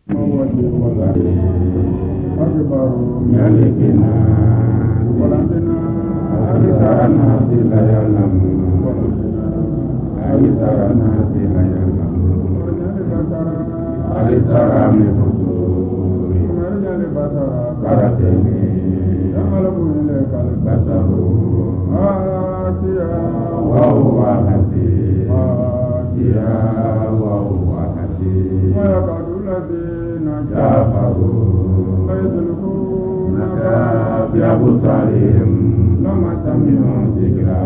أكبر ملكنا ولدنا أكثر الناس لا يعلمون أكثر الناس لا يعلمون أكثر من فسور كرتين يعلم إليك البشر آتيا وهو حسيب آتيا وهو حسيب ويقعد الذين كفروا يسلكونك بأبصارهم لما سمعوا ذكرا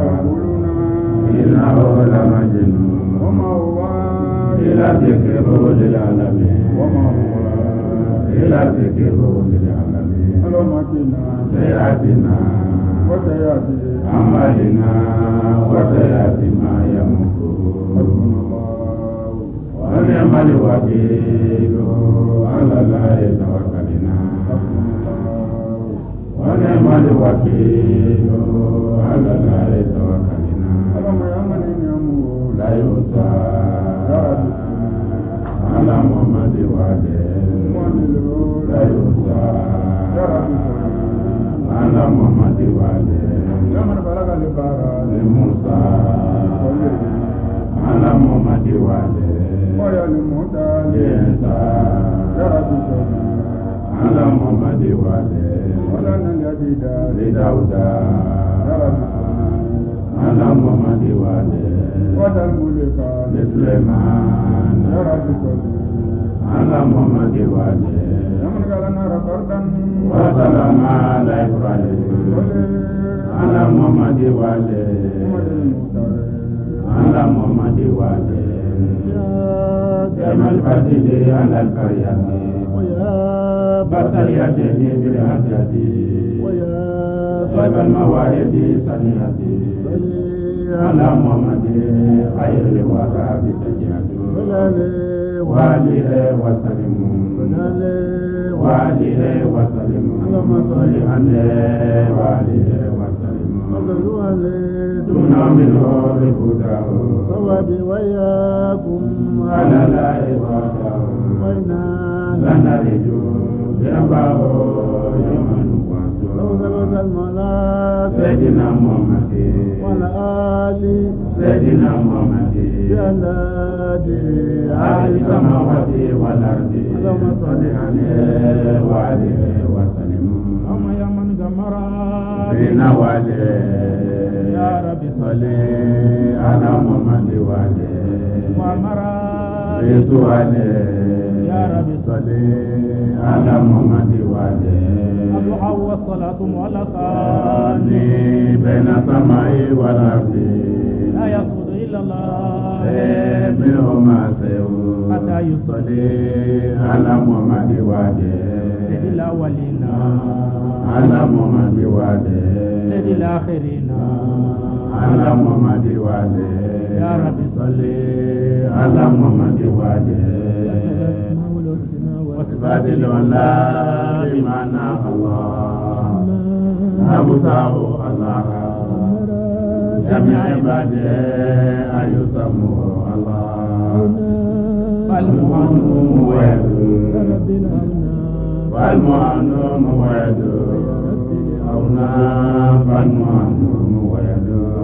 إنه لمجنون وما هو إلا ذكر للعالمين وما هو إلا ذكر للعالمين اللهم قنا سيئاتنا وسيئات أعمالنا وسيئات ما يمكرون ونعم الوكيل على الله توكلنا ونعم الوكيل على الله توكلنا اللهم يا من نعمه لا يؤتى على محمد وعليه لا يؤتى على محمد وعليه يا من بلغ البار لموسى على محمد وعليه ويا لموسى يا رب على محمد وعليه ولنا اليديد لداود يا رب على محمد وعليه وذا الملك لسليمان يا رب على محمد وعليه يا من قال النار بردا وسلام على إبراهيم على محمد وعليه على محمد وعليه كما الفتح على القرية بطريته بالعدد طيب الموارد صنيعتي على محمد خير الورى بتجهد وعليه وسلم وعليه وسلم اللهم صل عليه وعليه وسلم تنامل بهداه صواب وياكم على لا إراده وإنا لنرجو برباه يوم نقوم سيدنا محمد وعلى آل سيدنا محمد بأنادي على السماوات والأرض اللهم صل عليه وعليه وسلم أما يا من جمر بين واليه يا رب صل على محمد وعليه وأمر بسؤاله يا رب صل على محمد وعليه الدعاء والصلاة معلقان بين السماء والأرض لا يسقط إلا الله منهما سيئون حتى يصلي على محمد وعليه سيد الأولين على محمد وعليه سيد الآخرين على محمد وعليه يا رب صل على محمد وعليه وتبادل ولا بمعنى الله أبصاه الله جميع عباده أيسموه الله فالمؤمن موعد فالمؤمن موعد أونا فالمؤمن موعد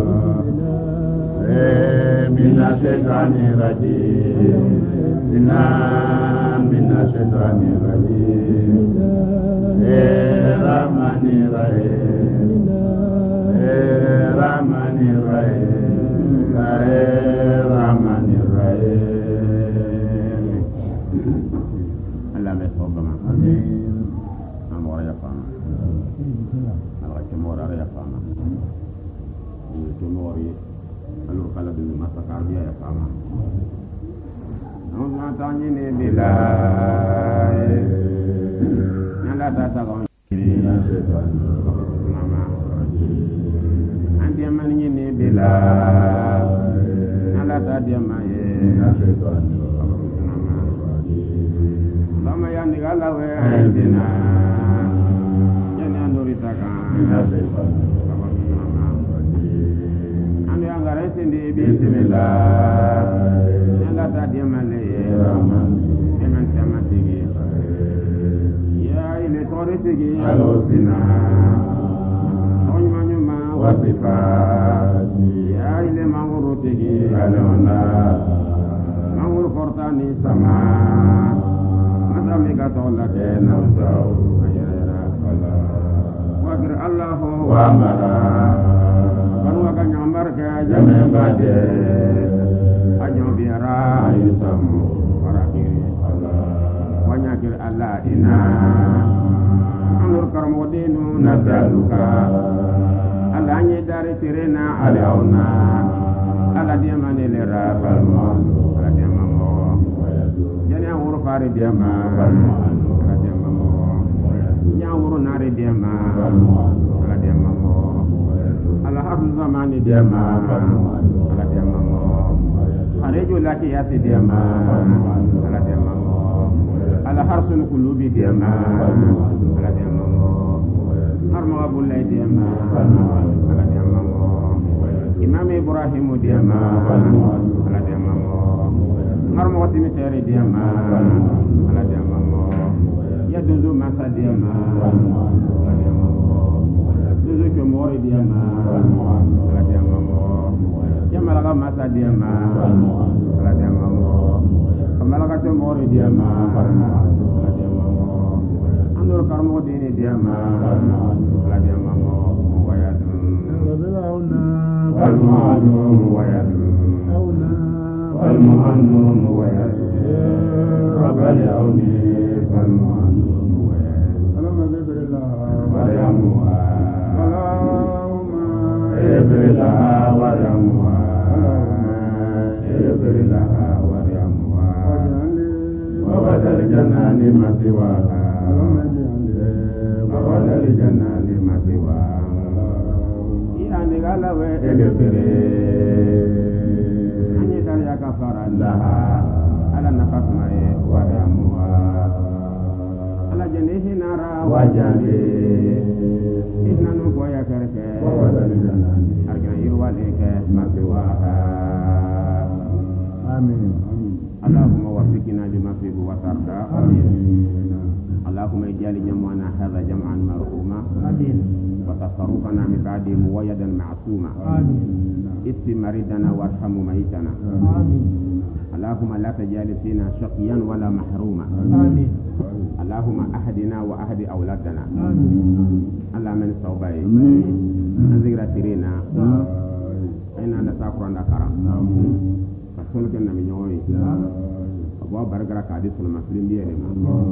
من الشيطان الرجيم من الشيطان الرجيم الرحمن الرحيم الرحمن الرحيم الرحمن الرحيم اللهم صل على آمين أمور يفهم الله كمور يفهم كمور alur kala du masakar dia ya sama non tanya ni bila nanda tata kau ni mama andi amani ni bila nanda tata dia mai mama lama yang digala we andina yani andorita kan anggaran sendiri bismillah yang kata dia malay eman sama tinggi alosina onyuma wasifati ya ile manguru tigi alona manguru kortani sama madami katola ke nausau ayera Allah wakir Allah wa amara kanu akan nyambar ke jame bade ajo biara yusamu warakiri Allah wanyakir Allah ina anur karmodinu nasaluka Allah nye dari tirena alauna Allah dia manelera palmondo Allah dia mamo jani awur fari dia ma Allah dia mamo nyawur nari dia ma Allah dia mamo Allah hablu zamani dia ma Allah dia mamo khareju laki yati dia ma Allah dia mamo Allah harsun kulubi dia ma Allah dia mamo harma bullai dia ma Allah dia mamo Imam Ibrahim dia ma Allah dia mamo harma watimi teri dia ma Allah dia mamo ya duzu masa dia ma Allah dia mamo duzu chomori dia ma Allah dia mamo ya malaga masa dia ma Allah dia mamo malaga chomori dia ma Allah dia mamo anur karmo dini dia ma Allah dia mamo wayadun والمعلوم ويدعو والمعلوم ويدعو رب اليوم والمعلوم ويدعو اللهم اغفر لها وارحمها اللهم اغفر لها وارحمها اغفر لها وارحمها وبدل الجنان مثواها وبدل الجنان مثواها Nigala we egefere anyi dari akafara laha ala nafasmae wa yamuha ala janihi nara wajane ihnanu goya kerke argana irwaleke masiwaha amin Allahumma wafikina lima fihi wa tarda amin Allahumma ijali jamwana hadha jam'an marhuma amin وتصرفنا من بعد مويدا معصوما اسم مريدنا وارحم ميتنا اللهم لا تجعل فينا شقيا ولا محروما اللهم أهدنا وأهد أولادنا اللهم من صوبي نذكر ترينا أين نسافر نكرم فسلكنا من يومي أبو بركة كاديس المسلمين بيرما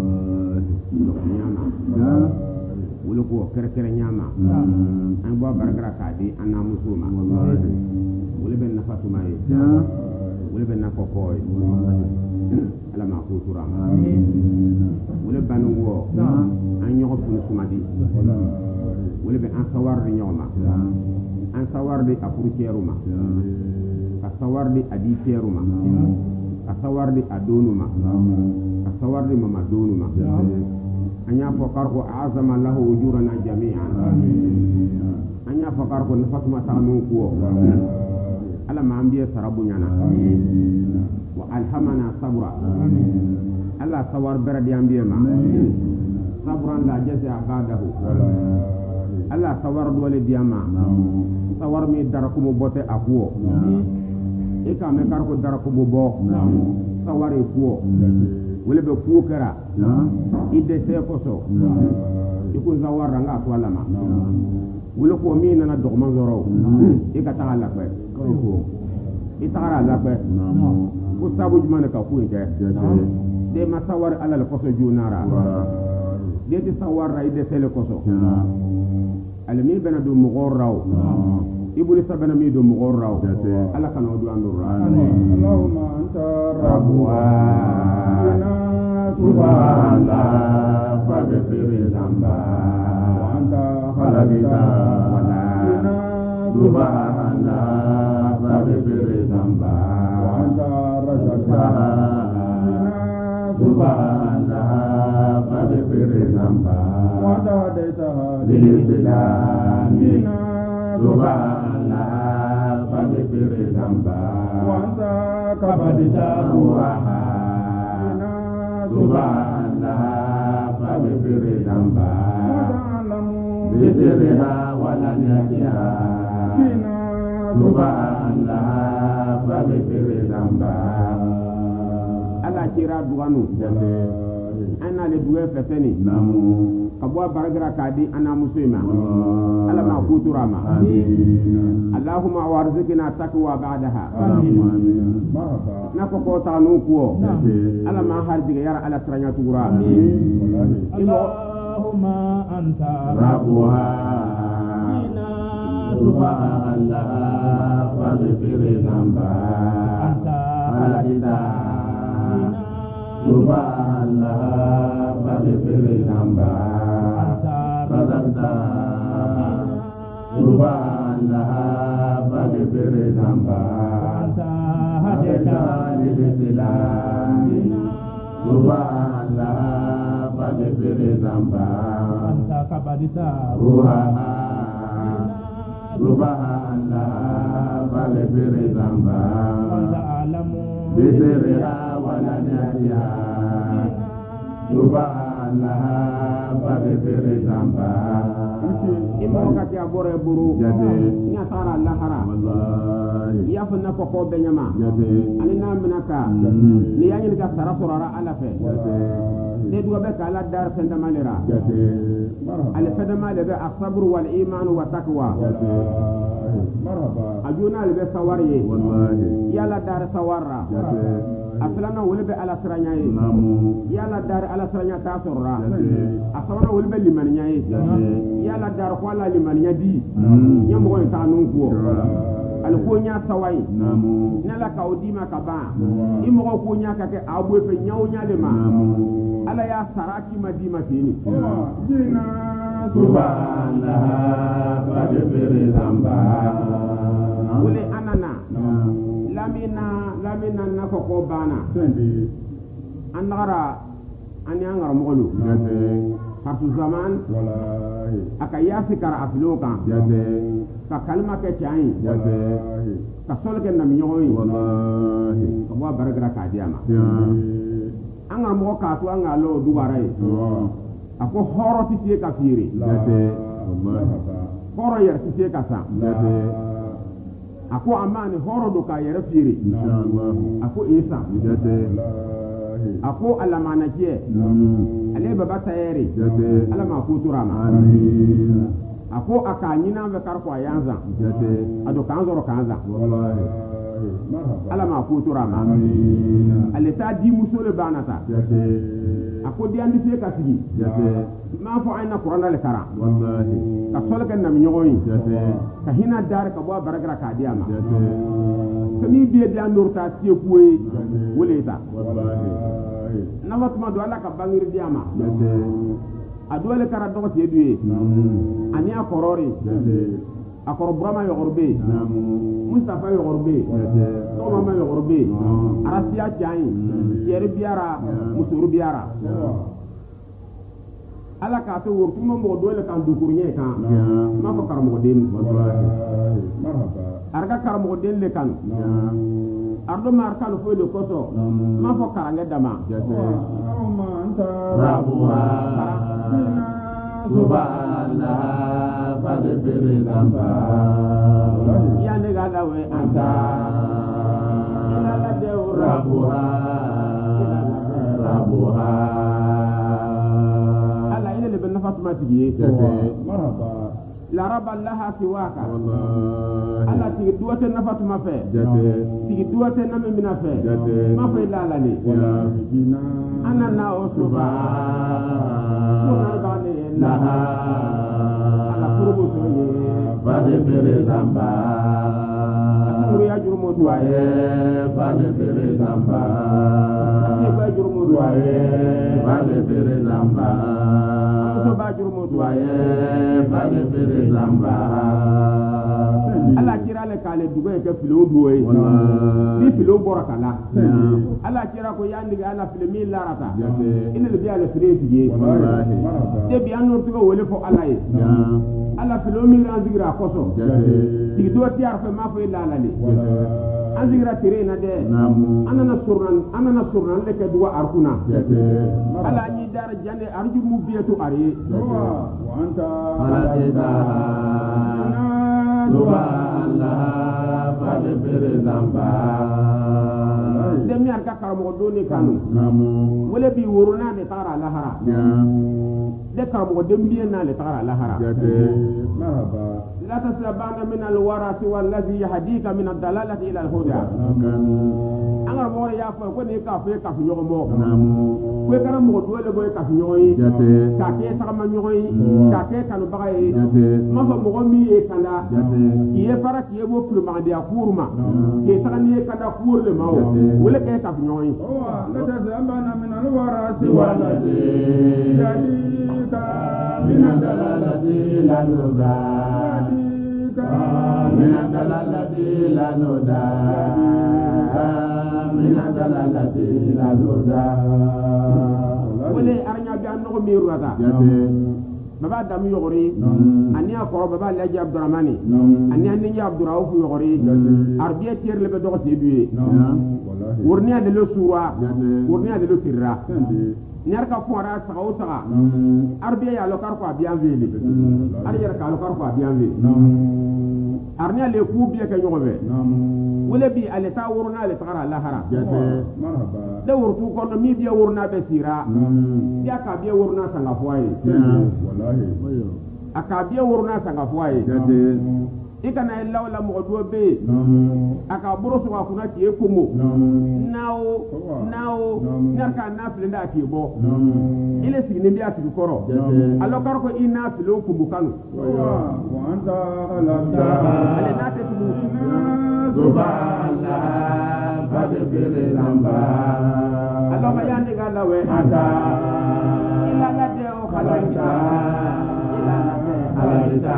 wuluko kere nyama an bo baragara kadi anna musuma wule ben nafatu mai wule ben nakokoy ala ma kutura amin wule banu wo an yogo funu sumadi wule ben an sawar di nyoma an sawar di apurkeruma ka sawar di aditeruma ka sawar di adonuma ka sawar di mamadonuma anya fakar ko azama lahu ujurana jami'an anya fakar ko nafatuma ta'amun ko ala ma ambiya sarabunyana wa alhamana sabra ala sawar beradi ambiya ma sabran la jaza ba'dahu ala sawar dole diama sawar mi darakumo bote akuo ika me kar ko darakumo bo saware kuo wala be kuukara ide se koso iku zawara nga to alama wala ko mi nana dogma zoro ikata ala pe ko itara ala pe ko sabu jumane ka ku inte de masawar ala le koso junara de ti sawara ide se le koso almi bena do mugoraw ibuli sabana mi do mugoraw ala kana do andura Allahumma anta rabbuna subhanallah faghfir dhanba wa anta khalaqta subhanallah faghfir dhanba wa anta razaqta subhanallah faghfir dhanba wa anta hadaitaha lil islam subhanallah faghfir dhanba wa anta kabadtahu subhanallah faghfir dhanba بسرها ولنيتها سبحانها فاغفر ذنبها ala kira duganu ana le duwe feteni namu kabwa baragra kadi ana musima ala ma kuturama allahumma warzikna taqwa ba'daha nako ko tanu kuo ala ma harjiga yara ala tranya tugura allahumma anta rabbuha subhanallah faghfir dhanba anta alida subhanallah faghfir dhanba anta subhanallah faghfir dhanba anta hadaytani lil-islam subhanallah faghfir dhanba anta kabadita ruhaha subhanallah faghfir dhanba anta alamu بسرها ولنيتها سبحانها فاغفر ذنبها إمرك يا بوري برو يا ترى اللهرة يا فنا كوكو بنيما أنا نامنك لياني لك سرسورة على في ندوا بك على الدار فندمالرا على فندمال الصبر والإيمان والتقوى أجونا لبي سواري يلا دار سوارا أفلانا ولبي على سرانيا يلا دار على سرانيا تاسورا أفلانا ولبي لمنيا يلا دار قوالا لمنيا دي يمغون تانونكو alikonya sawai nala ka odima ka ba imo ko nya ka ke abwe pe nyawo nyale ma ala ya saraki madima tini jina subhanallah faghfir dhanba wala anana lamina na ko bana anara ani angara mogolu hartu zaman aka yasi kara afloka ka kalma ke chai ka sol ke nam nyoy wallahi ko ba baragra ka diama anga mo ka to anga lo duwarai ako horo ti tie ka firi wallahi horo yer ti tie ka sa ako amani horo do ka yer firi inshallah ako isa ako alamana je ale baba tayeri alama kuturama amin ako akanyina be karko ayanza ado kanzoro kanza wallahi alama kuturama amin ale ta di musole banata ako di andi fe kasigi ma fo ayna qur'ana le kara wallahi ka solka nam nyoyi ka hina dar ka bo baragra ka diama kami bi di andorta tie kuwe woleta wallahi namatuma do ala ka bangir diama adole kara dogo tie duye ani akorori akor brama yorbe mustafa yorbe to mama yorbe arasia jai yeri biara musuru biara ala ka to wurtu mo dole kan dukurnye kan ma ko karamo den wallahi marhaba arga karamo den le kan ardo mar kan fo le koso ma fo karange dama ma anta rabbuha subhanallah faghfir dhanba ya ne ga dawe anta la de rabbuha ala ile le ben fatuma tiye marhaba la rabba laha siwaka wallahi ala ti duwate nafatu ma fe ti duwate na mina fe ma fe la la ni ana na o subhana bani laha ala kurbu to ye bade bere zamba kuru ya jurmo duaye bade bere zamba ye ba jurmo duaye bade bere zamba so ba jurmo duaye bade bere zamba ala kira le kale dugo ke filo duoy bi filo borakala ala kira ko yandi ala filmi larata ina le biya le fileti ye de bi anor tugo wole fo ala ye ala filo mi ran zigra koso di do tiar fe ma fo ila la le azigra tirena de anana surnan le ke duwa arkuna ala ni dara jande arju mu bietu ari wa anta Malakita Subhanallah Fadbir Zamba demi arka karamo doni kanu wala bi woruna ne tara lahara de karamo dembi na le tara lahara marhaba la tasabana min alwarasi wallazi yahdika min ad-dalalati ila al-huda angar mo ya fa ko ne ka fe ka fi nyogo mo ko kara mo do le boy ka fi nyogo yi ka ke ta ma nyogo yi ka ke kanu baga yi ma fa mo mi e kala ye para ki e bo plus ma dia kurma ke ta ni e kala kur le ma wala ke ka fi nyogo yi la tasabana min alwarasi wallazi yahdika min ad-dalalati ila al-huda من الدلالة لا نودع من الدلالة لا نودع ولي أرنيا بأنه ميروتا بابا دم يغري أني أقرأ بابا لاجي عبد الرحمن أني عبد الرؤوف يغري أربية تير لبدوق تيدوي ورنيا دلو سورة ورنيا دلو تيرا نركا فورا سغو سغا أربية يا لوكار كوا بيان فيلي أريا ركا لوكار كوا بيان فيلي أرنيا لكوب بيا كنيوبه ولا بي على تا ورنا على تقرا لاهرا مرحبا ده ورتو كون مي بيا ورنا بسيرا يا كا بيا ورنا سانغا فواي والله أكا بيا ورنا سانغا فواي ikana illa wala mo do be aka boroso wa kuna ti ekomo nawo narka na flinda ti bo ile signi bi ati koro allo kar ko ina filo ko bukanu wa anta ala ale na te tu subhanallah fadbir zamba allo ma yande gala we ata ila la de o khalanta ila la de Malakita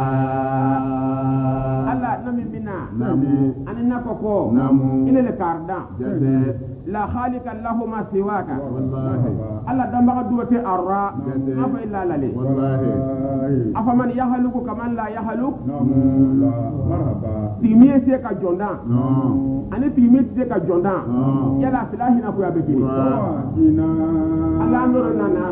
nami bina ani nakoko ina le karda la khaliqa lahuma siwaka alla damba duwate arra afa illa lali afa man yahluku kaman la yahluk marhaba timiye se ka jonda ani timiye se ka jonda yala filahi na ko ya bekiri ina alla nuru nana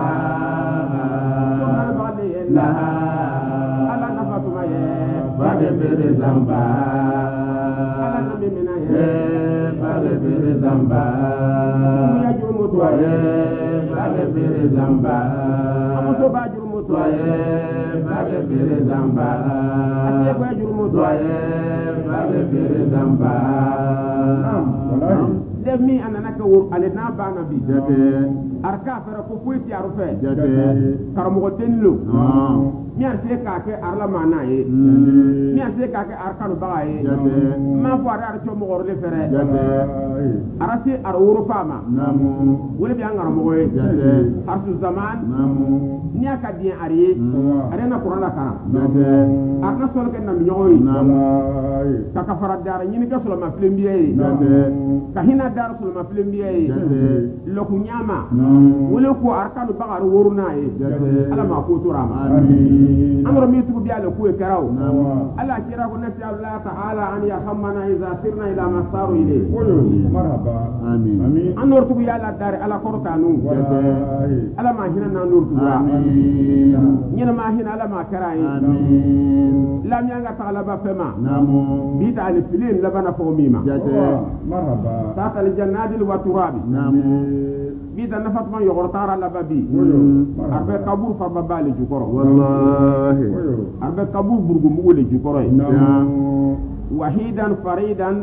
subhanallah alla nafatuma ye Fadbir Zamba alla nabi mina ye Fadbir Zamba ya jurumu to ye Fadbir Zamba amuto ba jurumu to ye Fadbir Zamba ate ba jurumu to ye Fadbir Zamba wallahi demi anana ka wor ale na ba na bi arka fara ko fuiti arufe karamo denlo mi arte ka ke arla mana ye mi arte ka ke arkanu ba ye ma fo ara arto mo gorle fere arati ar woro fama wala bi angara mo ye arsu zaman ni aka bien ariye arena qur'ana kara arna sol ke nam nyoy ka ka fara dara ni ka solo ma flembiye ka hina dara solo ma flembiye loku nyama wala ko arkanu ba ar woro na ye ala ma ko turama amro mi tubu biala ku karaw ala kira ko nasi Allah ta'ala an yahammana idha sirna ila ma saru ile marhaba Amin amin anor tubu yalla dare ala kortanu ala ma hina na nur tubu nyina ma hina ala ma karai lam yanga ta'ala ba fema bi ta al filin labana fo mima marhaba ta al jannati wa turabi bi da nafat man yogortara lababi arbe kabur fa babale jukoro wallahi arbe kabur burgu mugule jukoro wahidan faridan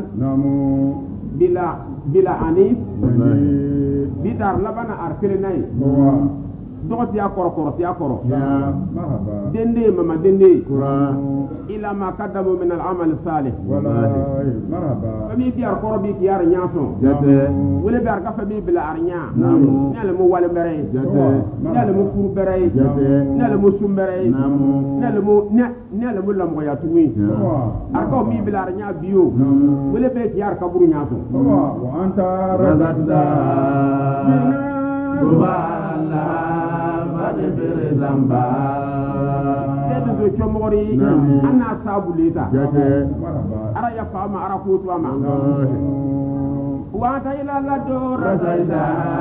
bila anis bidar labana arkele nay dogoti akoro dende mama dende ila ma qaddamu min al-amal salih wallahi marhaba fami bi akoro bi ki yar nyaso wala bi arka fami bila arnya nale mo wala mere nale mo furu bere nale mo sumbere nale mo lam ya tuwi arka mi bila arnya biyo wala be ki yar kaburu nyaso wa anta razaqta subhanallah Fadbir Zamba chomori anna sabulita ara ya fama ara kutu ama wa ta ila la do razaida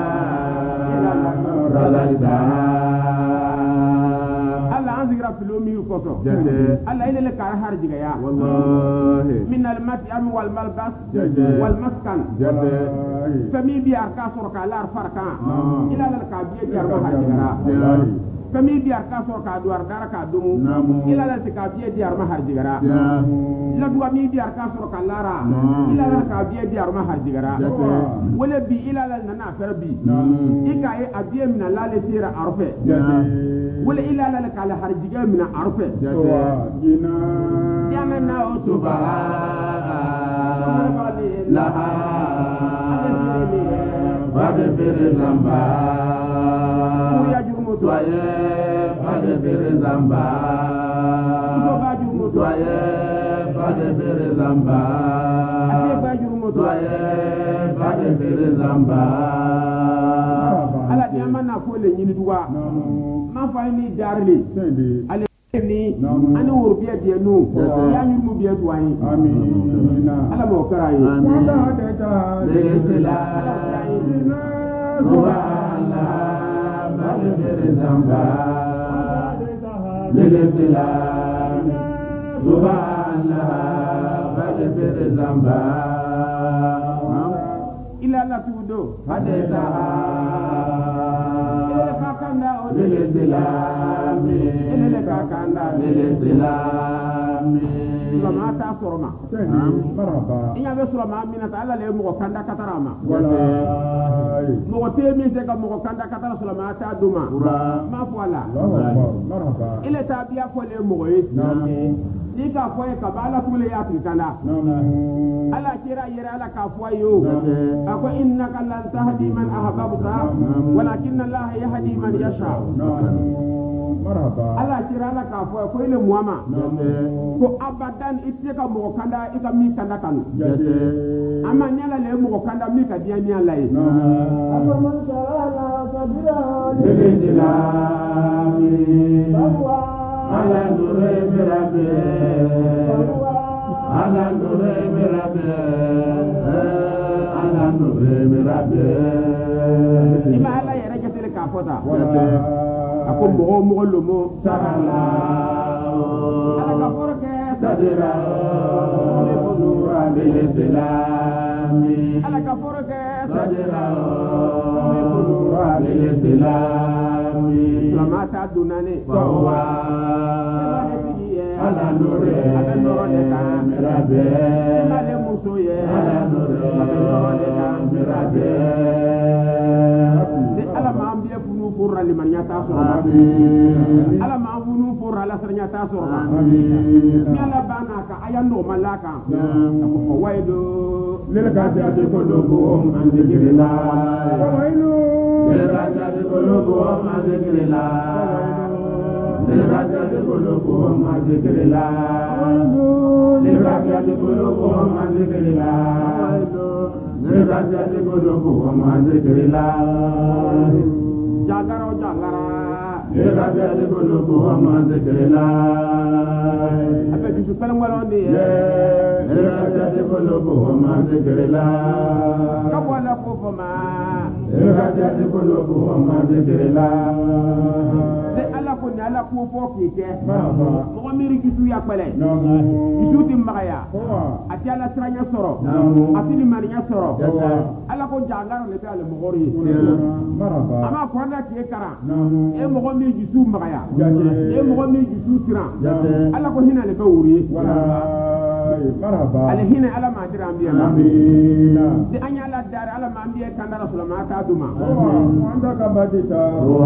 alla anzigra filomi koso alla ile le kar harjiga ya wallahi min al mat'am wal malbas wal maskan fami bi arka sorka lar farka ila la ka bi di arka harjiga kami biar ka sor ka duar dara ka dumu ila la ka biye diar ma harjigara la duwa mi biar ka sor ka lara ila la ka biye diar ma harjigara wala bi ila la na fer bi ika e abiye min la le tira arfe wala ila la ka la harjiga min arfe ya na utuba la ba de bere lamba Toye pade bere zamba Toye pade bere zamba Toye pade bere zamba Ala diama na fole nyini duwa ma fa ni darli ale ni ani urbiya de nu ya ni mu biya duwai amin ala mo karai Zamba, Lelebila, Subhanallah, Balebere Zamba, Ilala Tudo, Hadeta, Kakanda, Lelebila, Kakanda, Lelebila, Sulamata Sorma, Inga Sulama Minata, Ala Lemo Kanda Katarama, Mokotemi Seka Mokanda Katara Sulamata Duma, Mafwala, Il est à bien pour les Moïse, Nika Foy Kabala Kule Yakanda, Ala Kira Yera la Kafoyo, Ako Innaka lan tahdi man ahbabta, walakin Allah yahdi man yasha. Allah Kira la Kafoyo, ko ile Muama, ko abadan iteka Mokanda, ika mi kanda kanu. Ama nyala le Mokanda mi ka dia nya lai. Man shala sabira lililami ala nure mirabe ala nure mirabe ala nure mirabe ima ala yere jatele ka fota ako mo lomo sarala ala ka forke sadira le bonura lililami ala ka forke sadira Lamata dunane Bawa Ala nore Ala nore kamerabe Ala musoye Ala nore kamerabe Ala maambia punu purra liman nyata sorma Ala maambunu purra la sernyata sorma Miala banaka ayando malaka Ako waido Lele kajati kodogo Andikirila Waido Raja de Kolobo Mazekrila Raja de Kolobo Mazekrila Raja de Kolobo Mazekrila Raja de Kolobo Mazekrila Jagara Raja de Kolobo Mazekrila Ape bisu pelang walonde Raja de Kolobo Mazekrila Kapwala kofoma Raja de Kolobo Mazekrila de ala ko ni ala ko fo kike mo miri kisu ya pele kisu timbaya ati ala tranya soro ati ni marinya soro ala ko jangaro le be ale mo gori ama ko na ki kara e mo mi kisu mbaya e mo mi kisu tira ala ko hina le be wuri marhaba alhina ala ma dira ambiya amina di anya la dar ala ma ambiya kanda rasulullah ta duma wanda ka badita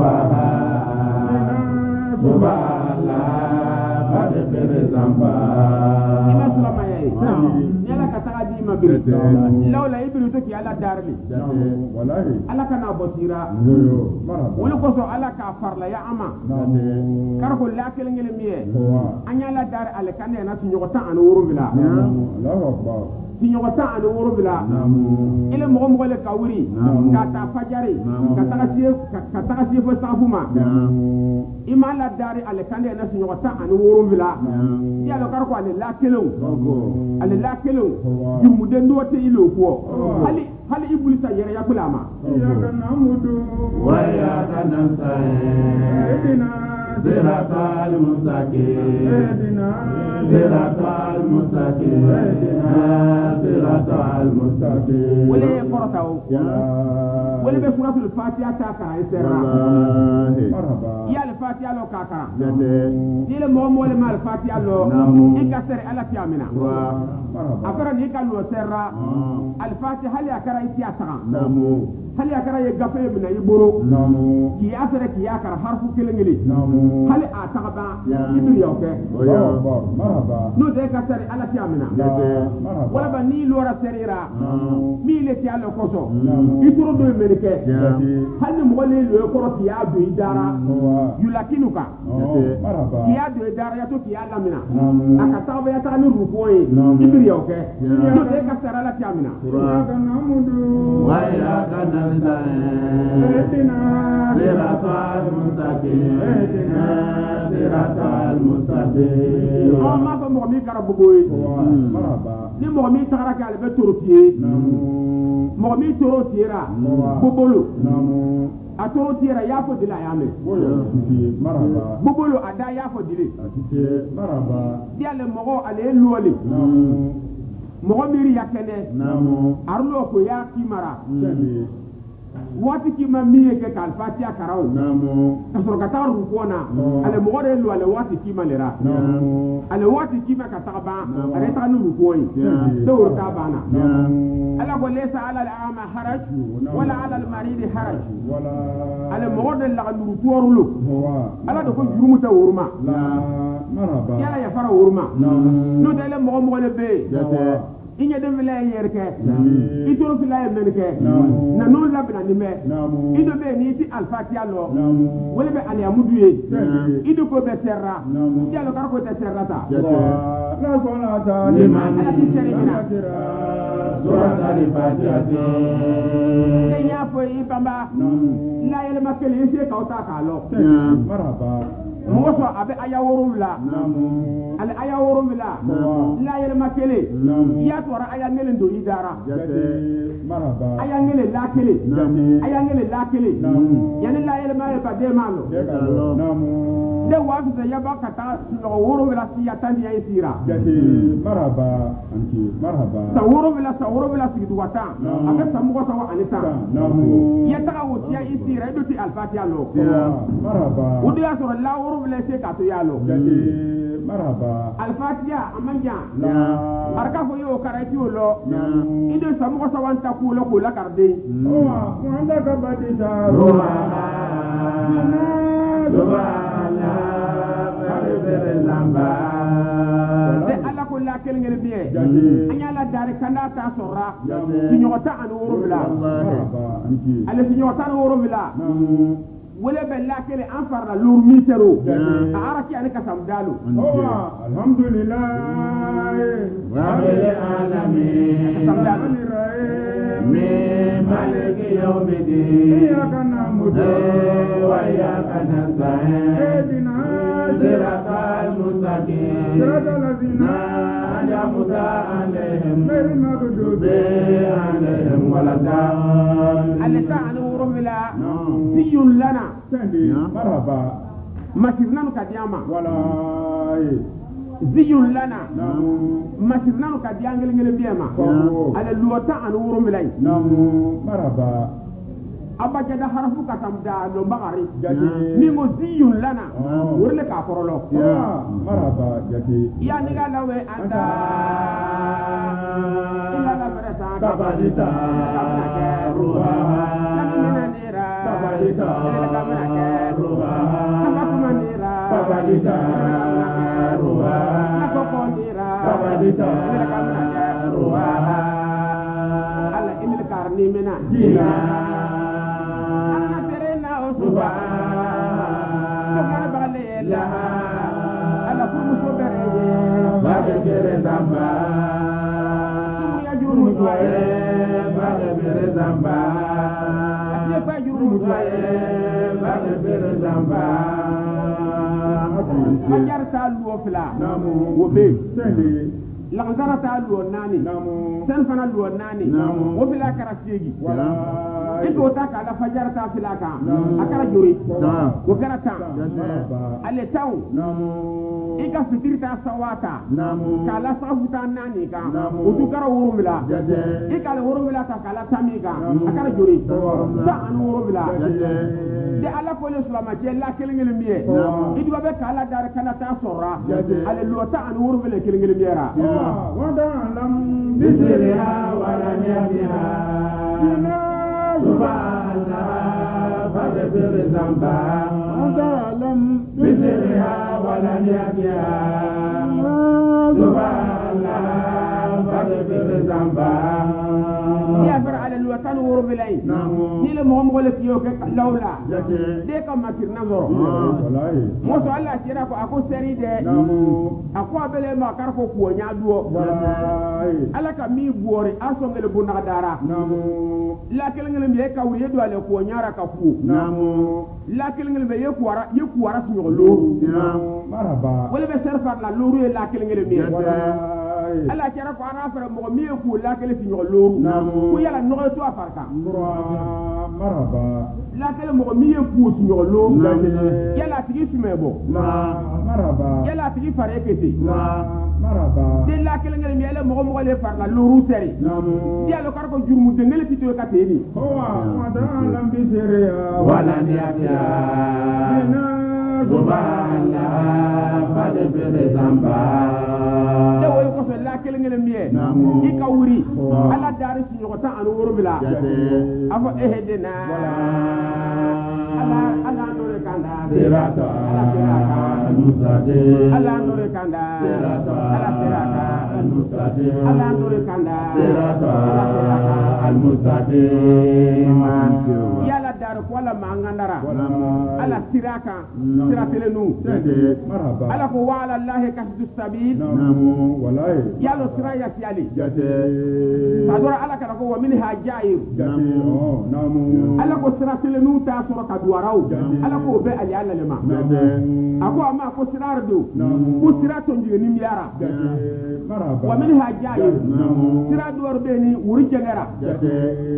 subhanallah bade bere zamba ina sulama yayi yala ka taga di ma bi lawla ibnu to ki ala darli wallahi ala kana basira marhaba wala ko so ala ka farla ya ama kar ko la kel ngel miye anya la dar ala kan na su nyota an wuru bila Allahu akbar siɲɔgɔn ani wolonwula ile mɔgɔ le ka wuri ka taa fajari ka taga se fo safu ma i ma la dari ale kan de na siɲɔgɔn ani wolonwula ya lo kar ko ale la kelen jumuden do te ilo ko hali iblisa yɛrɛ ya kula ma ya kana mudu wa ya kana sa'idina صراط المستقيم صراط المستقيم صراط المستقيم ولا يقرأوا ولا بسورة الفاتحة تاكرا يسرا يا الفاتحة لو كاكرا يلا مهم ولا ما الفاتحة لو يكسر على كامنا أكرا نيكا لو سرا الفاتحة هل يكرا يسياسا هل يكرا يغفر من يبورو كي أسر كي يكرا حرف كلمة هل أتغبا يبري أوكي نو ده كسر على كامنا ولا بني لورا سريرا ميلة كيالو كوسو يترو دو ملكة هل نمغلي لو يكرا كيادو يدارا يلاكينوكا كيادو يدارا يتو كيالا منا أكتابا يتغني ركوين يبري أوكي نو ده كسر على كامنا وإياك نستعين صراط المستقيم صراط المستقيم ما فمغمي كربوي ni mɔgɔ min tagara kɛ ale bɛ toro tiye mɔgɔ min toro tiyera bobolo a toro tiyera y'a fɔ dile a y'a mɛn bobolo a da y'a fɔ dile di ale mɔgɔ ale ye luwali mɔgɔ miiri ya kɛnɛ arulo ko y'a kimara waati k'i ma min ye kɛ ka alifatiya karaw ka sɔrɔ ka taa rukun na ale mɔgɔ de lo ale waati k'i ma lera ale waati k'i ma ka taga ban ale taga ni rukun ye dɔw ta banna ala ko laysa ala al-a'ma haraj wala ala al-marid haraj ale mɔgɔ de la nuru tuwarulo ala de ko jurumu tɛ woroma yala ya fara woroma n'o tɛ ale mɔgɔ le bɛ i ɲɛ den fila ye yɛrɛ kɛ i toro fila ye mɛn kɛ na n'o labɛnna nin bɛ i dɔ bɛ yen n'i ti alifatiya lɔ wele bɛ alihamudu ye i de ko bɛ sɛrira i y'a dɔn k'a ko tɛ sɛrira ta ala ti sɛri min na e y'a fɔ i banba layɛlɛma kelen i se k'aw ta k'a lɔ mɔgɔ sɔrɔ a bɛ aya wolonwula ale aya wolonwula layɛlɛma kelen i y'a tɔra aya kelen don i dara aya kelen la kelen aya kelen la kelen yanni layɛlɛma ye ba den ma lɔ de waa fisa yaba ka taa sunɔgɔ wolonwula siya tan ni ye sira san wolonwula sigituba tan a bɛ san mɔgɔ saba ani tan i ye taga o siya i sira i do ti alifatiya lɔ o de y'a sɔrɔ la wolonwula se ka to y'a lɔ alifatiya a man jan barika fɔ y'o kara i t'o lɔ i de san mɔgɔ saba ta k'o lɔ k'o lakariden ala ko la kelen kelen bi an y'a la dari kanda ta sɔrɔ siɲɔgɔn tan ani wolonwula ale siɲɔgɔn tan ani wolonwula wele bɛ la kelen an farala luru misero a araki ani kasamudalu alhamdulillah rabbil alamin min maliki yawmiddin iyyaka na'budu wa iyyaka nasta'in siratal mustaqim siratal ladzina an'amta alaihim ghayril maghdubi alaihim waladdallin alita ani wolonwula siyun lana marhaba masirnanu ka diama wallahi ziyun lana masirnanu ka diya ngel biema ale luota an wolonwula marhaba abba jada harafu ka tamda lo bagari ni mo ziyun lana worle ka korolo marhaba jati ya ni ga lawe anda ila la barata kabadita ruha kabadita ruha kabadita ruha kabadita ruha ala imil karni mena jina ana terena o suba suba bale la ala kumu so bere bade kere damba mutuaye bade bere zamba ate fa juru mutuaye bade bere zamba ajar ta luo fila namu wo be sende langara ta luo nani namu sen fana luo nani wo fila kara segi wala ito ta kala fajar ta fila ka akara juri wo kara ta maraba ale taw namu ika fitiri ta sawata namu kala safuta nani ka Namu. utu kara wurumila jade ika le wurumila ta kala tamika akara juri sa anu wurumila jade de ala ko le sulama je la kelengel miye Namu. idu be kala dar kana ta sorra Jade. ale lota anu wurumila kelengel miyera wada lam bisiriha wala nyabiha subhanallah bade bere zamba wada lam bisiriha wala nyabiha subhanallah bade bere zamba ya bar ale lota anu wurumila namu ni le mo mo le tiyo ke lawla jade de ka makir na zoro wallahi mo so Allah kira ko ako seri de namu ako abele ma kar ko ko nya duo wallahi ala ka mi buori aso ngele bu na dara namu la kelengel mi ka wuri do ale ko nyara ka fu namu la kelengel be ye kuwara su ngolo namu maraba wala be serfar la loru la kelengel mi wallahi ala kira ko ara fere mo mi ku la kelengel fi ngolo Namu. ku yala no to afarka maraba la kelengel mo mi ku su ngolo Namu. yala tigi sumebo maraba yala tigi fare kete maraba de la kelengel mi ele mo le far la loru seri namu yalo kar ko jurmu de ngele tito ka teni Hoa wada lam bisiriya wala nyabiha subhanallah bade bere zamba de woy ko la kelengel mi Namu. ika wuri Oh. ala dari su nyota anu woro bila jade afo ehedena ala ndore kanda sirata al-mustaqim ala ndore kanda sirata ala sirata al-mustaqim ala ndore kanda sirata al-mustaqim yala dar ko la mangandara Namu. ala siraka siratele nu jade maraba ala ko wa ala allah kasdu sabil namu wallahi yalo siraya siali jade adora ala kana ko wa minha jair jade namu ala ko siratele nu ta soro ka duwarau ala ko be ali ala lema jade ako ama ko sirar do Namu. ko sirato ngire ni miara jade maraba wa minha jair namu sira duwar be ni wuri jengera jade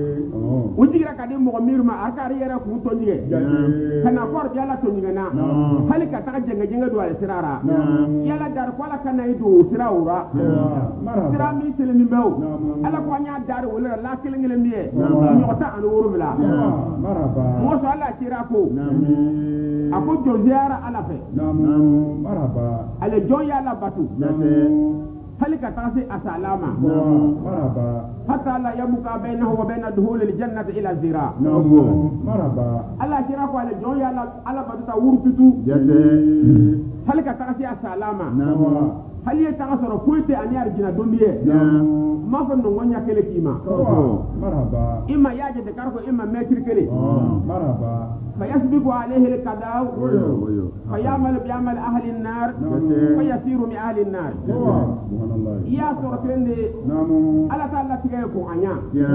ujigira kadi mo mirma akari yara ku to nyige jade kana for yalla to nyige na Namu. hali ka ta jenga do ala sirara Namu. yalla dar ko ala kana ido sirawura maraba sira mi sele mi bew Namu. ala ko nya dar wala la kelengele miye Namu. nyota an woro bila maraba mo so ala sira ko namu ako jo ziara ala fe namu maraba ale jon yalla batu jade hali ka ta se asalama maraba hatta la yabuka bainahu wa bain duhul aljannati ila zira namu maraba ala kira ko ale jon yalla ala batu ta wurtutu jade hali ka ta se asalama namu hali ya ta soro kuite ani arjina dondiye namu ma fa no ngonya kele kima maraba imma yaje de karko imma metri kele maraba فيسبق عليه القضاء oyo فيعمل بعمل أهل النار فيسير من أهل النار subhanallah يا سورتين دي namu على تعالى تيجي عنيا ya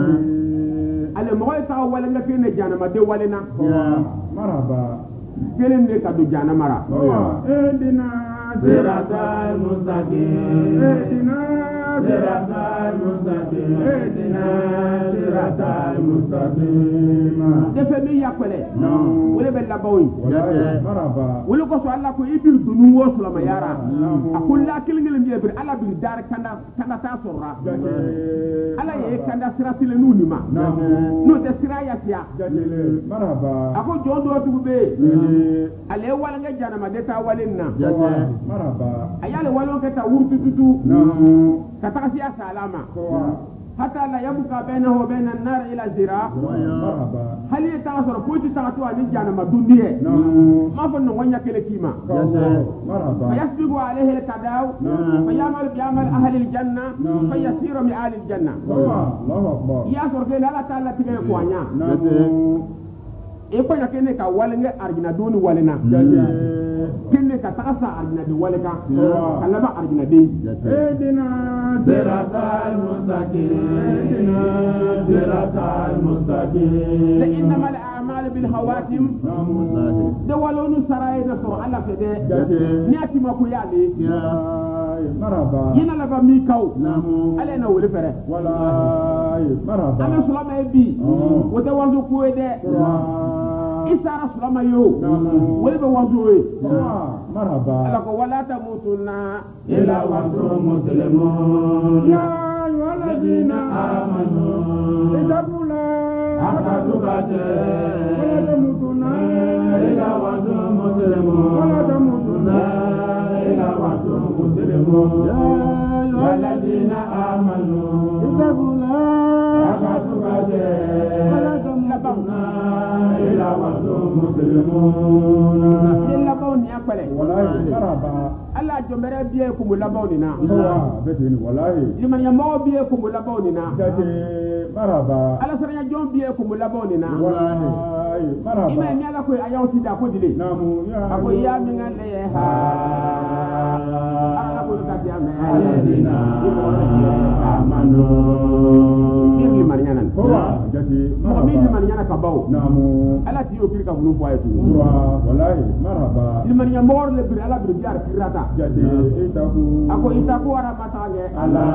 على مغاي تا ولا نكين جانا ما دي ولنا maraba كلين دي كادو جانا مرا edina sirata al-mustaqim edina sirata al-mustaqim edina sirata al-mustaqim defe mi yakole namu wala be labawi maraba wala ko so Allah ko ibil dunu wo sulama yara akulla kilingel mi bir ala bir dar kanda ta sorra ala ye kanda siratile nu nima namu no de siraya siya jadele maraba ako jondo tugube ale wala nga jana ma deta walinna maraba ayale walon ka ta wurtu tutu namu ka ta siya salama kowa hatta la yabqa bainahu wa bain an-nar ila zira maraba hal yatasar futi ta to ani jana ma dundiye namu ma fa no wanya kele kima maraba فيسبق عليه الكداو فيعمل بعمل أهل الجنة فيسير من أهل الجنة الله أكبر يا سورة لا تعالى تيجي كوانيا namu e ko ya kene ka walinga arjina doni walina kene ka tasa arjina di walika kalaba arjina de edina siratal mustaqim siratal mustaqim innama al a'malu bil khawatim de walonu saray da so ala fede ni atima ko yale maraba yina la ba mi kaw ale na wole fere wallahi maraba ana sulama bi wote wanzo ko de isara sulama yo wole be wanzo e maraba ala ko wala tamutunna ila wa antum muslimun ya ayyuhalladhina amanu ittaqullah haqqa tuqatih wala tamutunna ila wa antum muslimun wala tamutunna ila wa antum muslimun ya ayyuhalladhina amanu ittaqullah haqqa tuqatih wala tamutunna ila wa antum muslimun illa bawni akbare wallahi maraba Allah jomere biye ko mo labawni na betini wallahi liman ya mawo biye ko mo labawni na jate maraba ala saranya jom biye ko mo labawni na wallahi maraba ima mi ala ko ayawti da ko dile namu ya ako ya mi ngale ha ala ko ka ya me alladhina amanu irli marñanan jate mo mi li marñana ka baw namu ala ti yo kirka bulu fo ayatu wallahi maraba li marña mor le bir ala bir jar kirata jate itaku ako itaku ara matange ala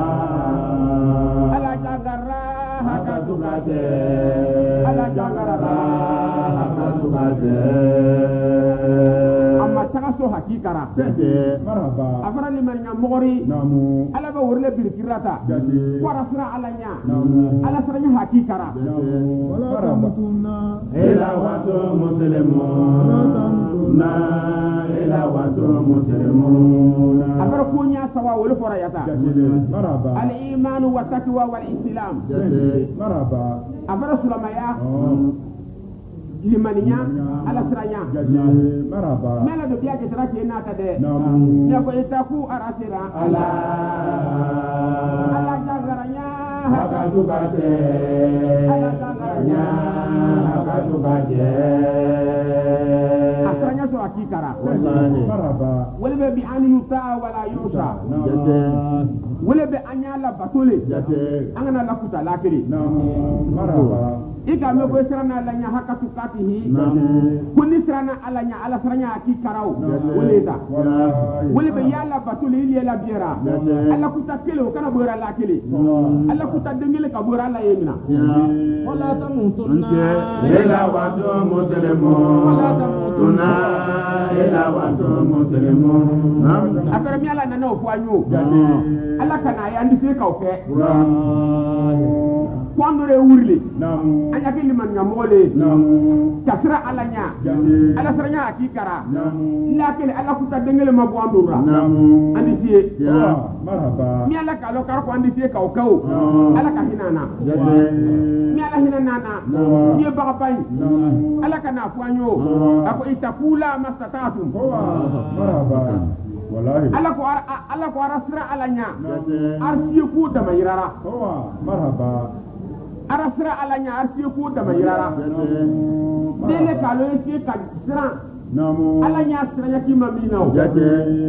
jagara haqqa tuqatih ala jagara haqqa tuqatih amma tagaso hakikara jate maraba afara li marña mori namu ala ba worle bir kirata jate wara sira ala nya namu ala saranya hakikara wala tamutunna ila wa antum muslimun ila wa antum muslimun afara ko nya sawa wala fora yata jate maraba al iman wa taqwa wal islam jate maraba afara sulamaya limaninya ala siranya jate maraba mela do biya ke tara ke na ta de namu ya ko itaku arasira ala jagaranya haqqa tuqatih ala jagaranya haqqa tuqatih asranya so hakikara wallahi maraba wala be bi an yuta wala yusa jate wala be anyala batole jate angana la kuta lakiri namu maraba iga me ko sirana la nya hakatu katihi kunni sirana ala nya ala siranya hakikara wala ta wallahi wala be yala batole ili la biera ala kuta kele kana bora lakili ala kuta dengele ka bora la yemina wala tamutunna ila wa antum muslimun wala tamutunna ila wa antum muslimun afere mi ala nana ofo anyo ala kana ya ndi se ka ofe kwando re wurli namu anya ke liman nya mole namu kasra ala nya jate ala saranya hakikara namu lakele ala kuta dengele ma bwandura namu andi sie maraba mi ala ka lo kar ko andi sie ka o kaw ala ka hinana jate mi ala hinana na sie baga pai namu ala kana afo anyo ako itakula mastatatum maraba wallahi ala ko ara sira ala nya jate arsiye ko da mayirara maraba ara sira ala nya arsiye ko da mayirara dele ka lo yesi ka sira namu ala nya sira ya ki mamina jate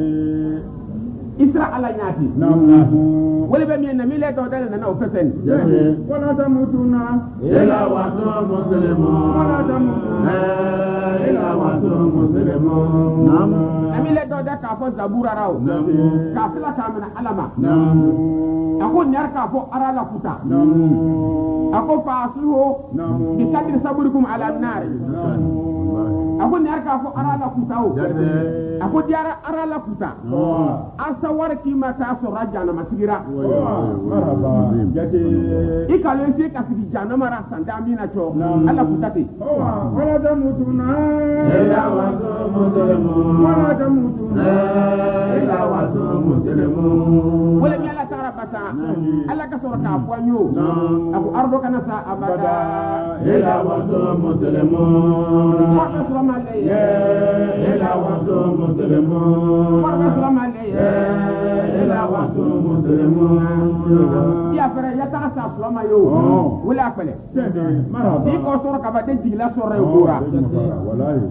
isra ala nya ti namu wala be mi na mi le do dale na o fesen jate wala tamutunna ila wa antum muslimun wala tamutunna ila wa antum muslimun ami le do da ka fo zabura raw ka fila ka mina alama namu ako nyar ka fo ara la kuta namu ako fasuho namu bi kadri saburikum ala nar ako nyar ka fo ara la kuta o ako diara ara la kuta asa war ki mata so rajana masigira maraba jate ikalo ese ka sigi jana mara sanda mina cho ala kutate wala tamutunna ila wa antum muslimun wala tamutunna ila wa antum muslimun wala mi ala tara bata ala ka soro ka fwanyo ako ardo kana sa abada ila wa antum muslimun wa salama alayhi ila wa antum muslimun wa salama alayhi ila wa antum muslimun ya fere ya ta sa sulama yo wala akpele ni ko soro ka ba den jigila soro e gora wallahi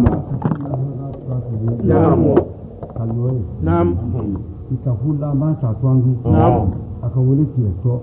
jaramo Naam. Itahula masa twangu. Naam. Akawuli tieto.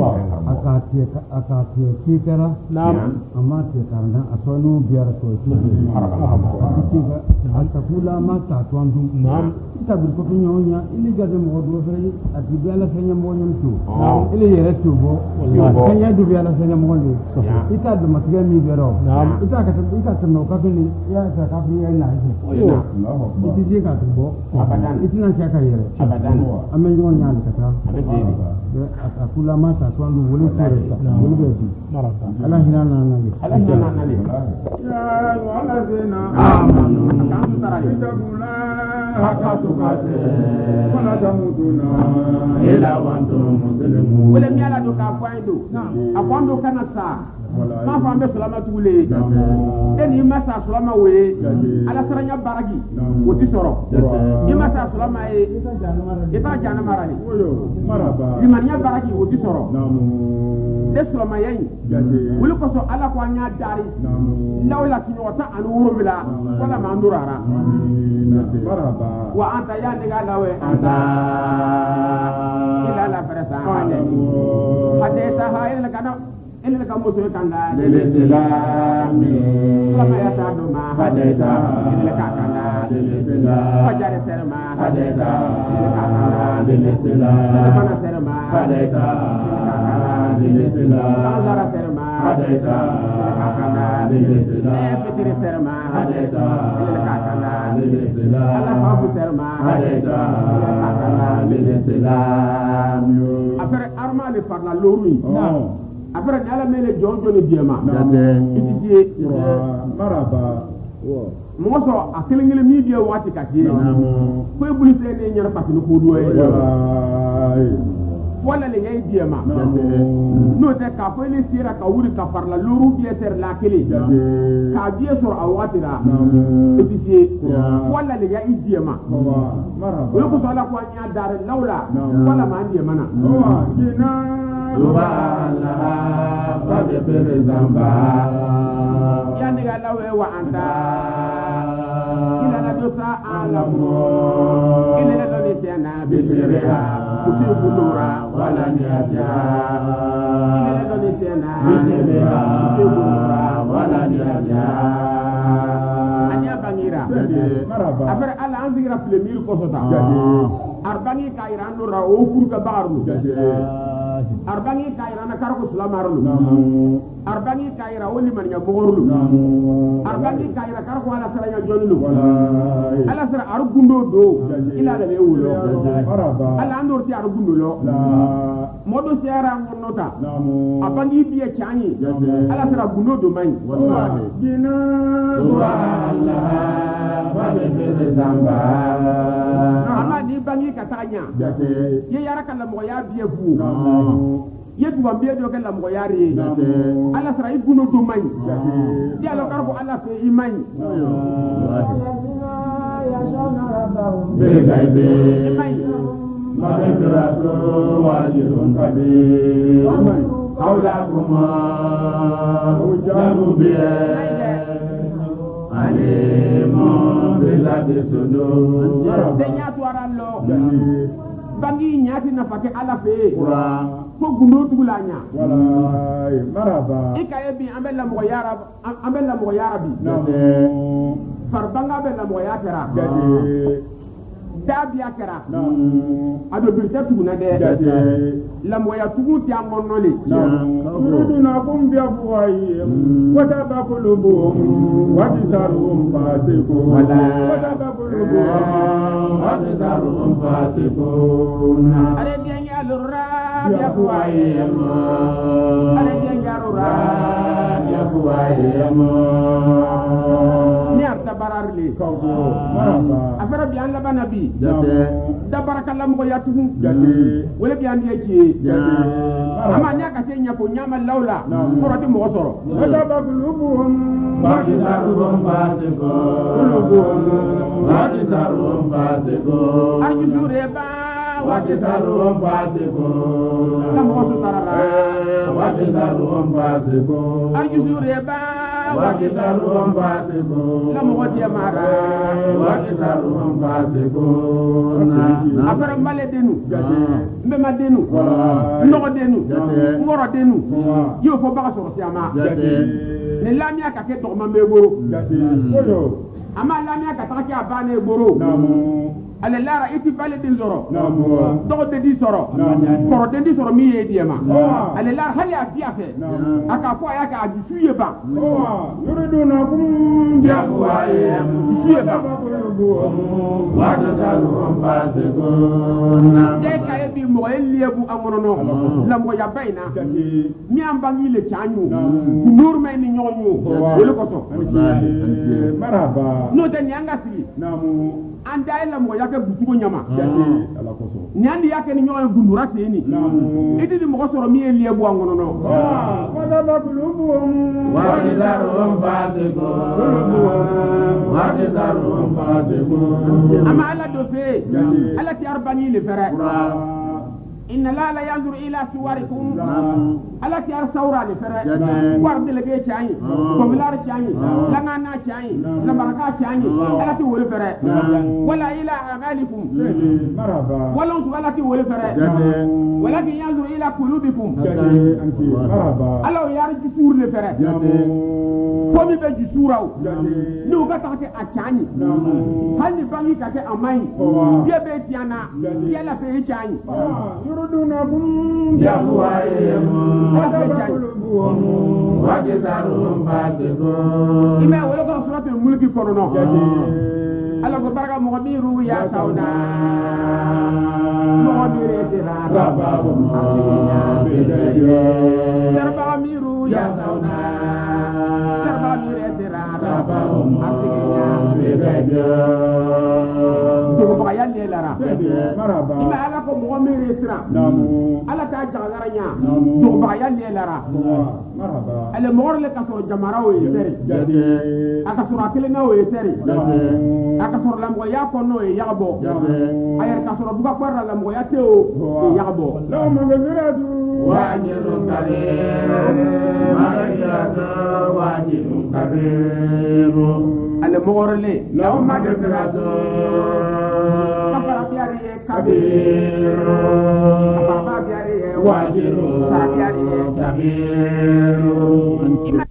Akatie kikara. Naam. Amate karna asonu biara to sisi. Kika atahula masa twangu. Naam. Itabil ko nyonya ili gade mo do fere ati biala fenya mo nyam tu. Naam. Ili yere tu bo. Kenya du biala fenya mo ndi. Ita do matiga mi bero. Naam. Ita ka no ka bini ya ta ka bi ya na. Yo. Iti je ka tu bo. Abadan. Itina ka yere. Abadan. Ame nyo nyali kata. Akula mata twangu wole tere wole bedu Maraka. ala hinana nali ala hina nali ya wala zina amanu kan tara ni itabula Akatukate. wala tamutuna Ila wantu muslimun. wala mi ala do ka faindo akwando kana sa ma fa ambe salama tugule eni masa salama we ala saranya baragi woti soro ni masa salama e ita jana marani oyo maraba limanya baragi woti soro namu de salama yayi wuli ko so ala ko anya dari lawla kinyota an wurubila wala ma ndurara maraba wa anta ya diga lawe anta ila la farasa hade ta ha ila kana ila ka mutu kanda Lilisilami. salama ya ta do ma Hadaita. ila ka kanda Lilisilami. fajare serma Hadaita. ila ka kanda Lilisilami. mana serma Hadaita. Lilisilami. azara serma Hadaita. ila ka kanda Lilisilami. fitri serma Hadaita. ila ka kanda Lilisilami. ala fabu serma Hadaita. ila ka kanda Lilisilami. affaire arma le parla lorui affaire ni ala mele jonjo ni diema Jate. itisi maraba mo so akelengele mi dia wati ka tie Namu. ko buli se ne nyara patino ko do e wallahi wala le yai diema Jate. no te ka ko le sira ka wuri ka parla loru bi ter la kele ka bi sur awati ra itisi wala le yai diema maraba wala ko so ala ko anya dar laula wala ma diema na owa jina Subhanallah, faghfir dhanba. ya ni ga lawe wa anta ila na dosa alamu ila na do ni tena Bisriha, musibu nura wala niyatiha. ila na do ni tena Bisriha, musibu nura wala niyatiha. anya bangira maraba afere ala anzigira flemir ko sota arbangi kairando ra o fur ka baru arbangi kairana karko sulamaru arbangi kaira woni man nya bogorlu arbangi kaira karko ala saranya jonlu ala sara argundo do ila da le wulo maraba ala andor ti argundo lo modo siara ngonota abangi biye chani ala sara gundo do mai Wallahi. jina Subhanallah, faghfir dhanba. ama di bangi katanya Jate. ye yara kala mo ya biye fu ye tuwa biye do kala mo yari ala sara iguno do mai dia lo karko ala fe imai بالغيب imai مغفرة وأجر كبير حولكما أجاب به عليم بذات الصدور denya to arallo bangi nyati na fake ala fe قرآن ko gundo tugulanya wallahi maraba ikaye bi ambella mo yarabi farbanga bella mo yatera dabia kera ado birte tuguna de la mo ya tugu ti amonnoli yuriduna kum bi afwahihim wa tabaqulubuhum wa tisaruhum fasiqun wa tabaqulubuhum وأكثرهم فاسقون are denya lurra bia fuaye are denya lurra ni arta bararli maraba afara bi an laba nabi da barakallah mo ya tugu jati wala bi an yeki ama nya ka tenya ko nyama laula koroti mo soro wa tabaqulubuhum وأكثرهم فاسقون وأكثرهم فاسقون arju sure ba وكثرهم فاسقون لم وسطرلا وكثرهم فاسقون أرجو ريبا وكثرهم فاسقون لم ودي مارا وكثرهم فاسقون أفرم بالي دينو مما دينو نو دينو ngoro denu yo fo baka soro siama ne lamia ka ke dogma meboro ama lamia ka ta ke abane boro ale lara iti bale din zoro dogo de di soro koro de di soro mi ye diema ale lara hali afia fe aka ko aya ka adi suye ba yuriduna kum jawayem suye ba wa tasalum fasikuna de ka e bi mo eliebu amono no la mo ya baina mi ambangi le chanyu nur me ni nyonyu wole ko so maraba no de nyanga si namu anda ila mo yake butugo nyama ala koso nyandi yake ni nyoy gundura teni idi di mo soro mi eliebu angono no wada bakulubuhum wa tasalum fasikuna wa tasalum fasikuna ama ala do fe ala ti arbani le fere inna la yanzur ila suwarikum ala ti ar sawra le fere war de lege chai ko bilar chai la ngana chai la baraka chai ala ti wole fere wala ila amalikum maraba wala tu ala ti wole fere wala ki yanzur ila qulubikum anti maraba ala yar ji sur le fere ko mi be ji suraw ni ka ta ke achani hali bangi ka ke amai ye be tiana ye la fe chai yuriduna kum jawayem wa tasalum fasikuna ime wala ko suratul mulki kono no ala ko baraka mo biru ya sauda mo dire tira rababu bidaye darba miru ya sauda darba dire tira rababu asiginya bidaye to ko ya le lara maraba ime ala ko mo mere tira namu ala ta jagaranya to ba ya le lara maraba ale mo le ka so jamara o yeri aka sura tele na o yeri aka sura lam ya ko no e yabo ayer ka sura buga ko lam ya te o yabo law magaziratu wajirun kabir mariyatu wajirun kabir ale mo le law magaziratu kapara biari kabir kapara biari wajirun kabir